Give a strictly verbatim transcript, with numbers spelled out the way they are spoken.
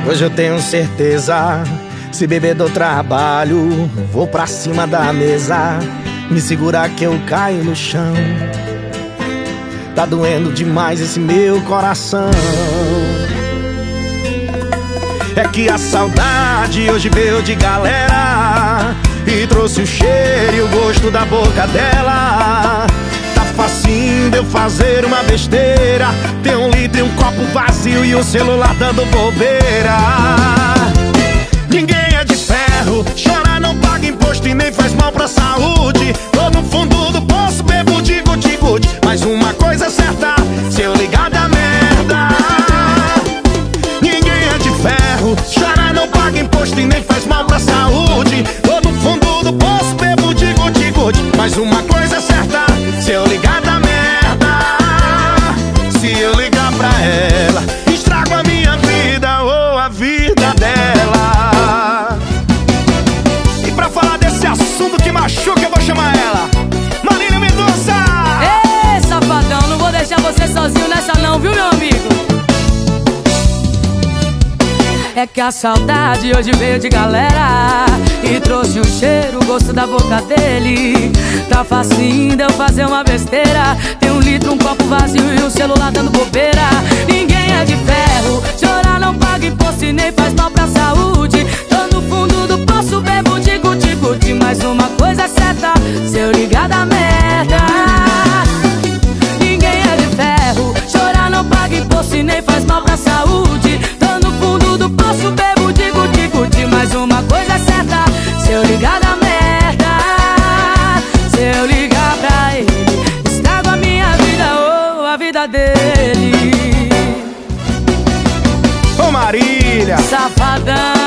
Hoje eu tenho certeza, se beber do trabalho, vou pra cima da mesa, me segurar que eu caio no chão. Tá doendo demais esse meu coração. É que a saudade hoje veio de galera e trouxe o cheiro e o gosto da boca dela. Tá facinho de eu fazer uma besteira, ter um litro e um copo vazio e o celular dando bobeira. Ninguém é de ferro, chorar não paga imposto e nem faz mal pra saúde. Tô no fundo do poço, bebo de guti-guti, mas uma coisa é certa, se eu ligar da merda. Ninguém é de ferro, chorar não paga imposto e nem faz mal pra saúde. Tô no fundo do poço, bebo de guti-guti, mas uma coisa é certa, se eu ligar da merda. Se eu ligar pra ela, estrago a minha vida ou a vida dela. E pra falar desse assunto que machuca, eu vou chamar ela, Marília Mendonça. Ei, safadão, não vou deixar você sozinho nessa não, viu, meu amigo? É que a saudade hoje veio de galera e trouxe o cheiro, o gosto da boca dele. Tá facinho de eu fazer uma besteira, tem um litro, um copo vazio e o celular dando bobeira. Ninguém é de ferro, chorar não paga imposto e nem faz mal pra saúde. Tô no fundo do poço, bebo de guti-guti, mas uma coisa é certa, se eu ligar da merda. Ninguém é de ferro, chorar não paga imposto e nem faz mal pra saúde. Tô no fundo do poço, bebo de guti-guti, mas uma coisa é certa, se eu ligar da merda. Se eu ligar pra ele, estrago a minha vida ou a vida dele. Ô Marília, Safadão.